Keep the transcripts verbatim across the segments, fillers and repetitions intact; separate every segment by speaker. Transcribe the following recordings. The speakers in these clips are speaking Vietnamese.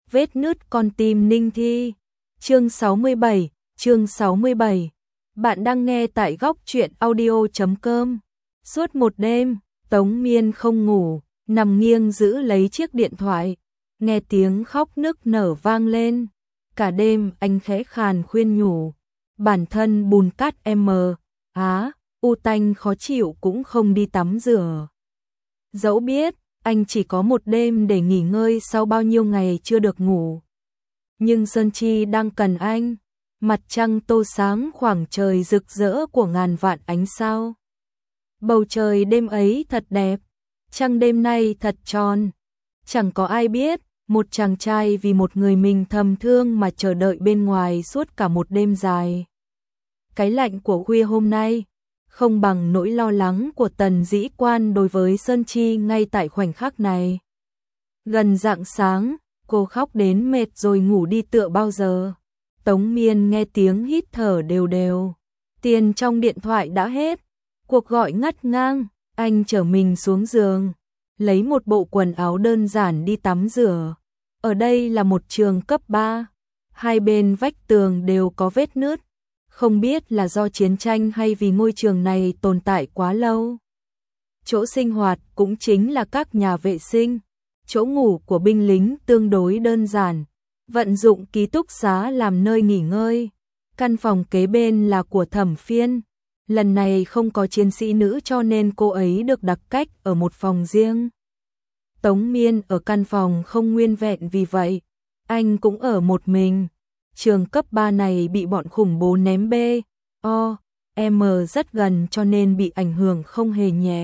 Speaker 1: Vết nứt con tim Ninh Thi. Chương sáu mươi bảy, chương sáu mươi bảy. Bạn đang nghe tại góc truyện audio chấm com. Suốt một đêm, Tống Miên không ngủ, nằm nghiêng giữ lấy chiếc điện thoại, nghe tiếng khóc nức nở vang lên. Cả đêm anh khẽ khàn khuyên nhủ, bản thân bùn cát em á, u tanh khó chịu cũng không đi tắm rửa. Dẫu biết, anh chỉ có một đêm để nghỉ ngơi sau bao nhiêu ngày chưa được ngủ. Nhưng Sơn Chi đang cần anh, mặt trăng tô sáng khoảng trời rực rỡ của ngàn vạn ánh sao. Bầu trời đêm ấy thật đẹp, trăng đêm nay thật tròn. Chẳng có ai biết, một chàng trai vì một người mình thầm thương mà chờ đợi bên ngoài suốt cả một đêm dài. Cái lạnh của khuya hôm nay không bằng nỗi lo lắng của Tần Dĩ Quan đối với Sơn Chi ngay tại khoảnh khắc này. Gần rạng sáng, cô khóc đến mệt rồi ngủ đi tựa bao giờ. Tống Miên nghe tiếng hít thở đều đều. Tiền trong điện thoại đã hết. Cuộc gọi ngắt ngang, anh chở mình xuống giường, lấy một bộ quần áo đơn giản đi tắm rửa. Ở đây là một trường cấp ba, hai bên vách tường đều có vết nứt. Không biết là do chiến tranh hay vì ngôi trường này tồn tại quá lâu. Chỗ sinh hoạt cũng chính là các nhà vệ sinh. Chỗ ngủ của binh lính tương đối đơn giản, vận dụng ký túc xá làm nơi nghỉ ngơi. Căn phòng kế bên là của Thẩm Phiên. Lần này không có chiến sĩ nữ cho nên cô ấy được đặc cách ở một phòng riêng. Tống Miên ở căn phòng không nguyên vẹn vì vậy, anh cũng ở một mình. Trường cấp ba này bị bọn khủng bố ném B, O, M rất gần cho nên bị ảnh hưởng không hề nhẹ.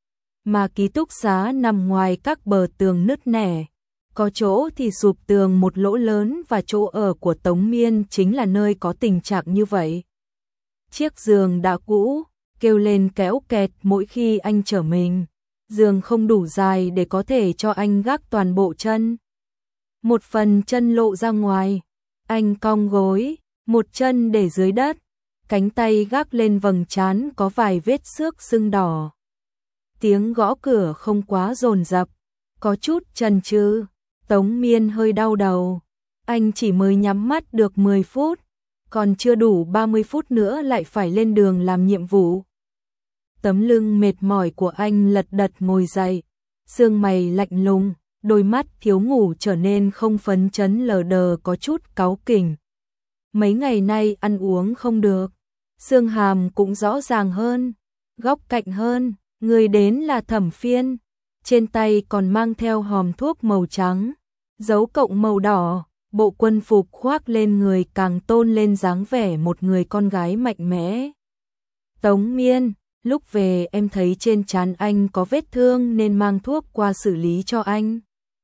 Speaker 1: Mà ký túc xá nằm ngoài các bờ tường nứt nẻ, có chỗ thì sụp tường một lỗ lớn và chỗ ở của Tống Miên chính là nơi có tình trạng như vậy. Chiếc giường đã cũ, kêu lên kéo kẹt mỗi khi anh chở mình. Giường không đủ dài để có thể cho anh gác toàn bộ chân. Một phần chân lộ ra ngoài, anh cong gối, một chân để dưới đất, cánh tay gác lên vầng trán có vài vết xước sưng đỏ. Tiếng gõ cửa không quá dồn dập, có chút chần chừ. Tống Miên hơi đau đầu, anh chỉ mới nhắm mắt được mười phút, còn chưa đủ ba mươi phút nữa lại phải lên đường làm nhiệm vụ. Tấm lưng mệt mỏi của anh lật đật ngồi dậy, sương mày lạnh lùng, đôi mắt thiếu ngủ trở nên không phấn chấn lờ đờ có chút cáu kỉnh. Mấy ngày nay ăn uống không được, xương hàm cũng rõ ràng hơn, góc cạnh hơn. Người đến là Thẩm Phiên, trên tay còn mang theo hòm thuốc màu trắng, dấu cộng màu đỏ, bộ quân phục khoác lên người càng tôn lên dáng vẻ một người con gái mạnh mẽ. Tống Miên, lúc về em thấy trên trán anh có vết thương nên mang thuốc qua xử lý cho anh.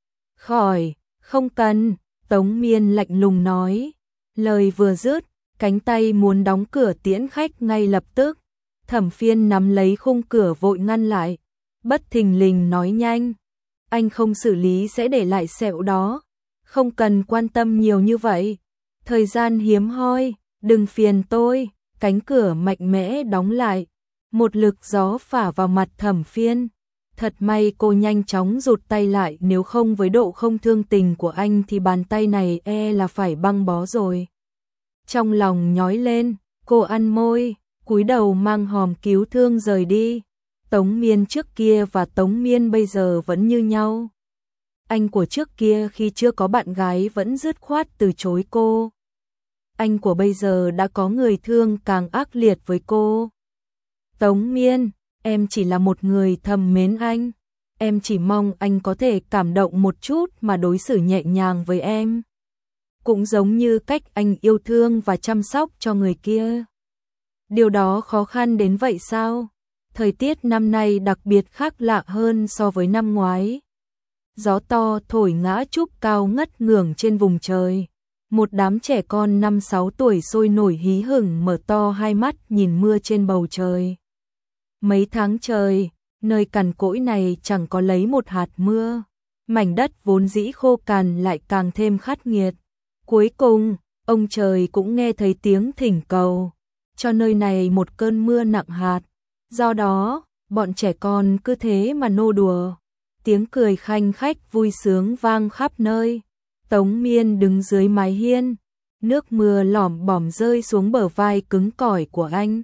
Speaker 1: Khỏi, không cần, Tống Miên lạnh lùng nói. Lời vừa dứt, cánh tay muốn đóng cửa tiễn khách ngay lập tức. Thẩm Phiên nắm lấy khung cửa vội ngăn lại, bất thình lình nói nhanh. Anh không xử lý sẽ để lại sẹo đó, không cần quan tâm nhiều như vậy. Thời gian hiếm hoi, đừng phiền tôi. Cánh cửa mạnh mẽ đóng lại, một lực gió phả vào mặt Thẩm Phiên. Thật may cô nhanh chóng rụt tay lại, nếu không với độ không thương tình của anh thì bàn tay này e là phải băng bó rồi. Trong lòng nhói lên, cô ăn môi, cúi đầu mang hòm cứu thương rời đi. Tống Miên trước kia và Tống Miên bây giờ vẫn như nhau. Anh của trước kia khi chưa có bạn gái vẫn dứt khoát từ chối cô. Anh của bây giờ đã có người thương càng ác liệt với cô. Tống Miên, em chỉ là một người thầm mến anh. Em chỉ mong anh có thể cảm động một chút mà đối xử nhẹ nhàng với em. Cũng giống như cách anh yêu thương và chăm sóc cho người kia. Điều đó khó khăn đến vậy sao? Thời tiết năm nay đặc biệt khác lạ hơn so với năm ngoái. Gió to thổi ngã trúc cao ngất ngưởng trên vùng trời. Một đám trẻ con năm sáu tuổi sôi nổi hí hửng mở to hai mắt nhìn mưa trên bầu trời. Mấy tháng trời, nơi cằn cỗi này chẳng có lấy một hạt mưa. Mảnh đất vốn dĩ khô cằn lại càng thêm khát nghiệt. Cuối cùng, ông trời cũng nghe thấy tiếng thỉnh cầu, cho nơi này một cơn mưa nặng hạt. Do đó, bọn trẻ con cứ thế mà nô đùa. Tiếng cười khanh khách vui sướng vang khắp nơi. Tống Miên đứng dưới mái hiên, nước mưa lỏm bỏm rơi xuống bờ vai cứng cỏi của anh.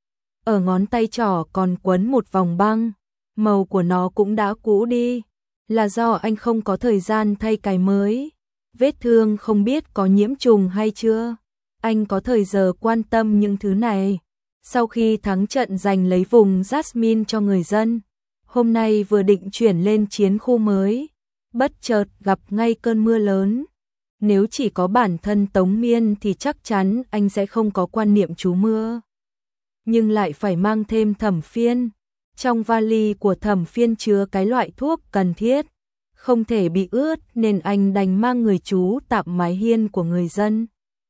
Speaker 1: Ở ngón tay trỏ còn quấn một vòng băng, màu của nó cũng đã cũ đi, là do anh không có thời gian thay cái mới. Vết thương không biết có nhiễm trùng hay chưa, anh có thời giờ quan tâm những thứ này. Sau khi thắng trận giành lấy vùng Jasmine cho người dân, hôm nay vừa định chuyển lên chiến khu mới, bất chợt gặp ngay cơn mưa lớn. Nếu chỉ có bản thân Tống Miên thì chắc chắn anh sẽ không có quan niệm trú mưa. Nhưng lại phải mang thêm Thẩm Phiên. Trong vali của Thẩm Phiên chứa cái loại thuốc cần thiết, không thể bị ướt nên anh đành mang người trú tạm mái hiên của người dân.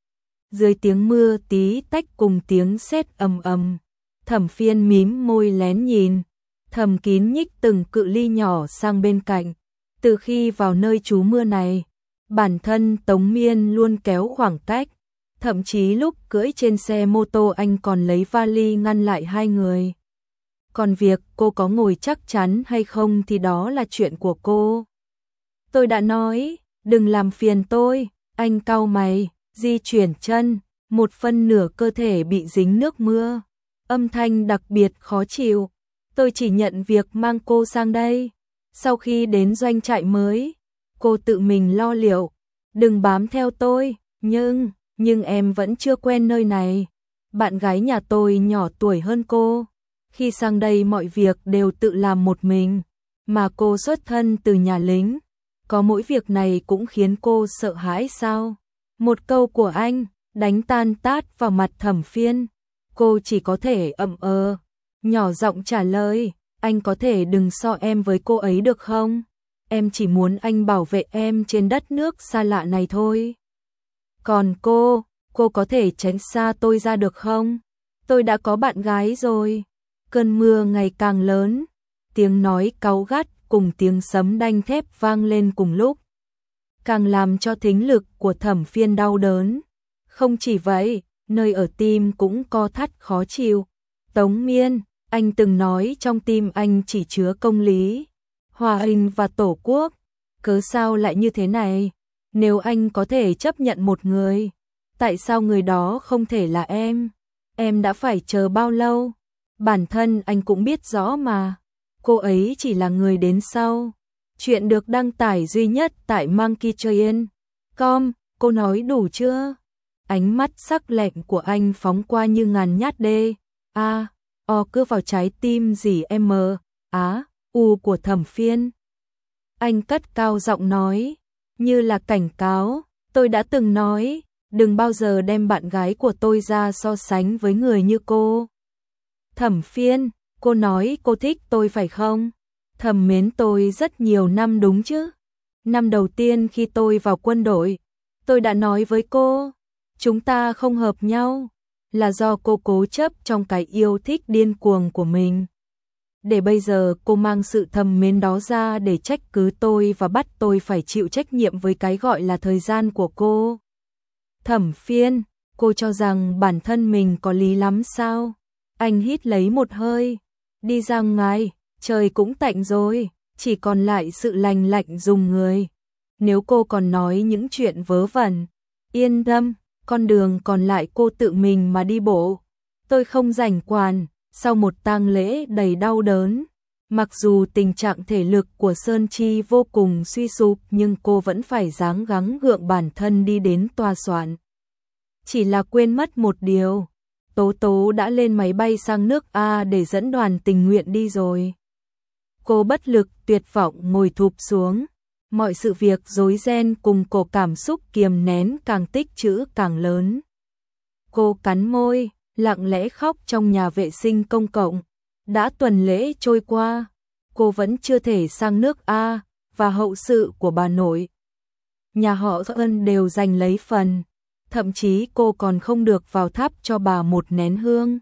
Speaker 1: Dưới tiếng mưa tí tách cùng tiếng sét ầm ầm, Thẩm Phiên mím môi lén nhìn, thầm kín nhích từng cự ly nhỏ sang bên cạnh. Từ khi vào nơi trú mưa này, bản thân Tống Miên luôn kéo khoảng cách, thậm chí lúc cưỡi trên xe mô tô anh còn lấy vali ngăn lại hai người. Còn việc cô có ngồi chắc chắn hay không thì đó là chuyện của cô. Tôi đã nói, đừng làm phiền tôi, anh cau mày, di chuyển chân, một phân nửa cơ thể bị dính nước mưa. Âm thanh đặc biệt khó chịu, tôi chỉ nhận việc mang cô sang đây. Sau khi đến doanh trại mới, cô tự mình lo liệu, đừng bám theo tôi, nhưng, nhưng em vẫn chưa quen nơi này. Bạn gái nhà tôi nhỏ tuổi hơn cô, khi sang đây mọi việc đều tự làm một mình, mà cô xuất thân từ nhà lính, có mỗi việc này cũng khiến cô sợ hãi sao? Một câu của anh, đánh tan tát vào mặt Thẩm Phiên, cô chỉ có thể ậm ờ, nhỏ giọng trả lời. Anh có thể đừng so em với cô ấy được không? Em chỉ muốn anh bảo vệ em trên đất nước xa lạ này thôi. Còn cô, cô có thể tránh xa tôi ra được không? Tôi đã có bạn gái rồi. Cơn mưa ngày càng lớn, tiếng nói cáu gắt cùng tiếng sấm đanh thép vang lên cùng lúc, càng làm cho thính lực của Thẩm Phiên đau đớn. Không chỉ vậy, nơi ở tim cũng co thắt khó chịu. Tống Miên, anh từng nói trong tim anh chỉ chứa công lý, hòa bình và tổ quốc. Cớ sao lại như thế này? Nếu anh có thể chấp nhận một người, tại sao người đó không thể là em? Em đã phải chờ bao lâu? Bản thân anh cũng biết rõ mà. Cô ấy chỉ là người đến sau. Chuyện được đăng tải duy nhất tại Monkey Train chấm com. Cô nói đủ chưa? Ánh mắt sắc lạnh của anh phóng qua như ngàn nhát đê. A, o cưa vào trái tim dì em á, u của Thẩm Phiên. Anh cất cao giọng nói, như là cảnh cáo, tôi đã từng nói, đừng bao giờ đem bạn gái của tôi ra so sánh với người như cô. Thẩm Phiên, cô nói cô thích tôi phải không? Thầm mến tôi rất nhiều năm đúng chứ? Năm đầu tiên khi tôi vào quân đội, tôi đã nói với cô, chúng ta không hợp nhau, là do cô cố chấp trong cái yêu thích điên cuồng của mình. Để bây giờ cô mang sự thầm mến đó ra để trách cứ tôi và bắt tôi phải chịu trách nhiệm với cái gọi là thời gian của cô. Thẩm Phiên, cô cho rằng bản thân mình có lý lắm sao? Anh hít lấy một hơi, đi ra ngoài, trời cũng tạnh rồi, chỉ còn lại sự lành lạnh dùng người. Nếu cô còn nói những chuyện vớ vẩn, yên tâm, con đường còn lại cô tự mình mà đi bộ. Tôi không rảnh quản. Sau một tang lễ đầy đau đớn, mặc dù tình trạng thể lực của Sơn Chi vô cùng suy sụp nhưng cô vẫn phải ráng gắng gượng bản thân đi đến tòa soạn. Chỉ là quên mất một điều, Tố Tố đã lên máy bay sang nước A để dẫn đoàn tình nguyện đi rồi. Cô bất lực tuyệt vọng ngồi thụp xuống, mọi sự việc rối ren cùng cổ cảm xúc kiềm nén càng tích trữ càng lớn. Cô cắn môi, lặng lẽ khóc trong nhà vệ sinh công cộng. Đã tuần lễ trôi qua, cô vẫn chưa thể sang nước A, và hậu sự của bà nội nhà họ Ân đều giành lấy phần, thậm chí cô còn không được vào thắp cho bà một nén hương.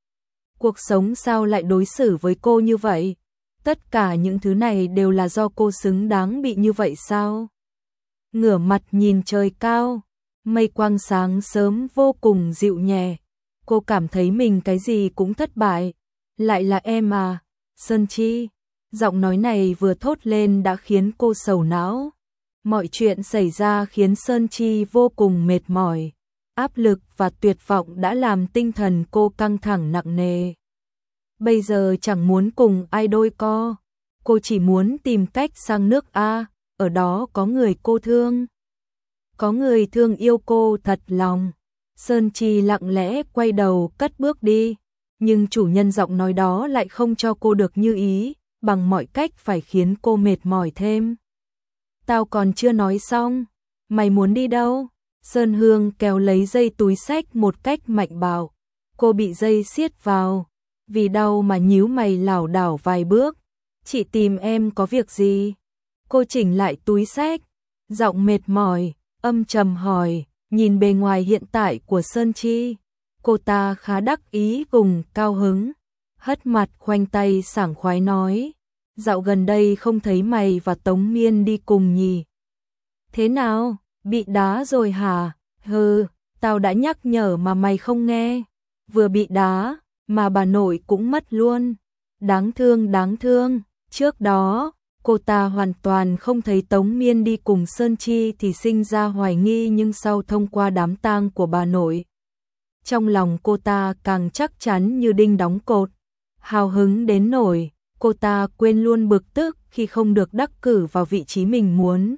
Speaker 1: Cuộc sống sao lại đối xử với cô như vậy? Tất cả những thứ này đều là do cô xứng đáng bị như vậy sao? Ngửa mặt nhìn trời cao, mây quang sáng sớm vô cùng dịu nhẹ. Cô cảm thấy mình cái gì cũng thất bại. Lại là em à, Sơn Chi. Giọng nói này vừa thốt lên đã khiến cô sầu não. Mọi chuyện xảy ra khiến Sơn Chi vô cùng mệt mỏi. Áp lực và tuyệt vọng đã làm tinh thần cô căng thẳng nặng nề. Bây giờ chẳng muốn cùng ai đôi co. Cô chỉ muốn tìm cách sang nước A, ở đó có người cô thương. Có người thương yêu cô thật lòng. Sơn Chi lặng lẽ quay đầu cất bước đi. Nhưng chủ nhân giọng nói đó lại không cho cô được như ý, bằng mọi cách phải khiến cô mệt mỏi thêm. Tao còn chưa nói xong, mày muốn đi đâu? Sơn Hương kéo lấy dây túi xách một cách mạnh bạo. Cô bị dây siết vào, vì đau mà nhíu mày lảo đảo vài bước. Chị tìm em có việc gì? Cô chỉnh lại túi xách, giọng mệt mỏi, âm trầm hỏi, nhìn bề ngoài hiện tại của Sơn Chi. Cô ta khá đắc ý cùng cao hứng, hất mặt khoanh tay sảng khoái nói, dạo gần đây không thấy mày và Tống Miên đi cùng nhỉ? Thế nào, bị đá rồi hả? Hừ, tao đã nhắc nhở mà mày không nghe. Vừa bị đá, mà bà nội cũng mất luôn. Đáng thương đáng thương, trước đó, cô ta hoàn toàn không thấy Tống Miên đi cùng Sơn Chi thì sinh ra hoài nghi, nhưng sau thông qua đám tang của bà nội, trong lòng cô ta càng chắc chắn như đinh đóng cột. Hào hứng đến nỗi cô ta quên luôn bực tức khi không được đắc cử vào vị trí mình muốn.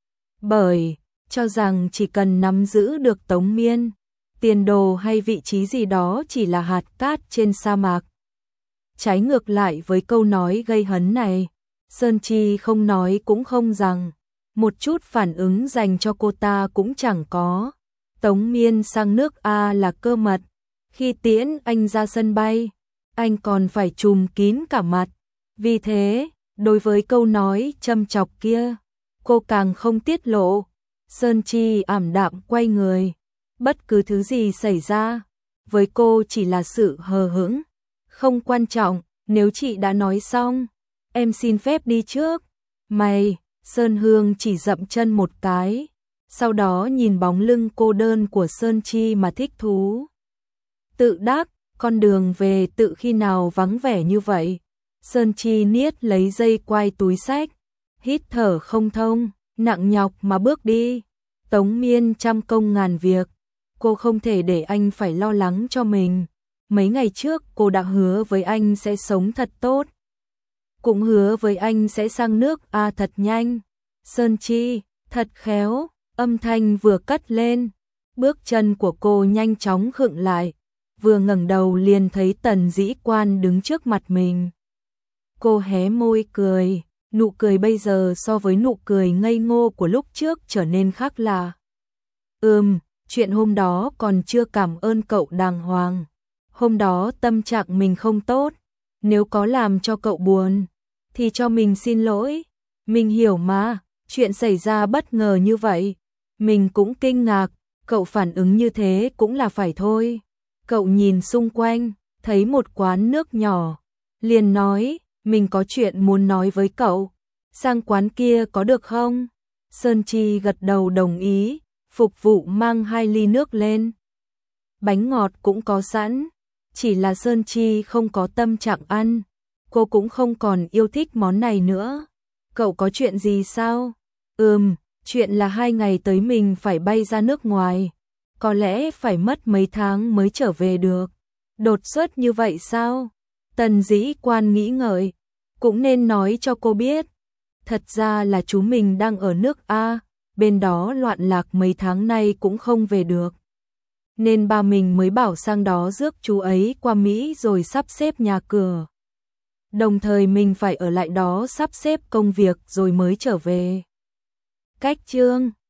Speaker 1: Bởi cho rằng chỉ cần nắm giữ được Tống Miên, tiền đồ hay vị trí gì đó chỉ là hạt cát trên sa mạc. Trái ngược lại với câu nói gây hấn này, Sơn Chi không nói cũng không rằng, một chút phản ứng dành cho cô ta cũng chẳng có. Tống Miên sang nước A là cơ mật, khi tiễn anh ra sân bay, anh còn phải trùm kín cả mặt. Vì thế, đối với câu nói châm chọc kia, cô càng không tiết lộ. Sơn Chi ảm đạm quay người, bất cứ thứ gì xảy ra, với cô chỉ là sự hờ hững, không quan trọng. Nếu chị đã nói xong, em xin phép đi trước. Mày, Sơn Hương chỉ dậm chân một cái, sau đó nhìn bóng lưng cô đơn của Sơn Chi mà thích thú. Tự đắc, con đường về tự khi nào vắng vẻ như vậy. Sơn Chi niết lấy dây quai túi xách, hít thở không thông, nặng nhọc mà bước đi. Tống Miên trăm công ngàn việc, cô không thể để anh phải lo lắng cho mình. Mấy ngày trước cô đã hứa với anh sẽ sống thật tốt, cũng hứa với anh sẽ sang nước A thật nhanh. Sơn Chi, thật khéo. Âm thanh vừa cất lên, bước chân của cô nhanh chóng khựng lại, vừa ngẩng đầu liền thấy Tần Dĩ Quan đứng trước mặt mình. Cô hé môi cười, nụ cười bây giờ so với nụ cười ngây ngô của lúc trước trở nên khác lạ. Ừm, chuyện hôm đó còn chưa cảm ơn cậu đàng hoàng. Hôm đó tâm trạng mình không tốt, nếu có làm cho cậu buồn, thì cho mình xin lỗi. Mình hiểu mà, chuyện xảy ra bất ngờ như vậy. Mình cũng kinh ngạc, cậu phản ứng như thế cũng là phải thôi. Cậu nhìn xung quanh, thấy một quán nước nhỏ, liền nói, mình có chuyện muốn nói với cậu, sang quán kia có được không? Sơn Chi gật đầu đồng ý, phục vụ mang hai ly nước lên. Bánh ngọt cũng có sẵn, chỉ là Sơn Chi không có tâm trạng ăn, cô cũng không còn yêu thích món này nữa. Cậu có chuyện gì sao? Ừm, chuyện là hai ngày tới mình phải bay ra nước ngoài, có lẽ phải mất mấy tháng mới trở về được. Đột xuất như vậy sao? Tần Dĩ Quan nghĩ ngợi, cũng nên nói cho cô biết. Thật ra là chú mình đang ở nước A, bên đó loạn lạc mấy tháng nay cũng không về được. Nên ba mình mới bảo sang đó rước chú ấy qua Mỹ rồi sắp xếp nhà cửa. Đồng thời mình phải ở lại đó sắp xếp công việc rồi mới trở về. Cách chương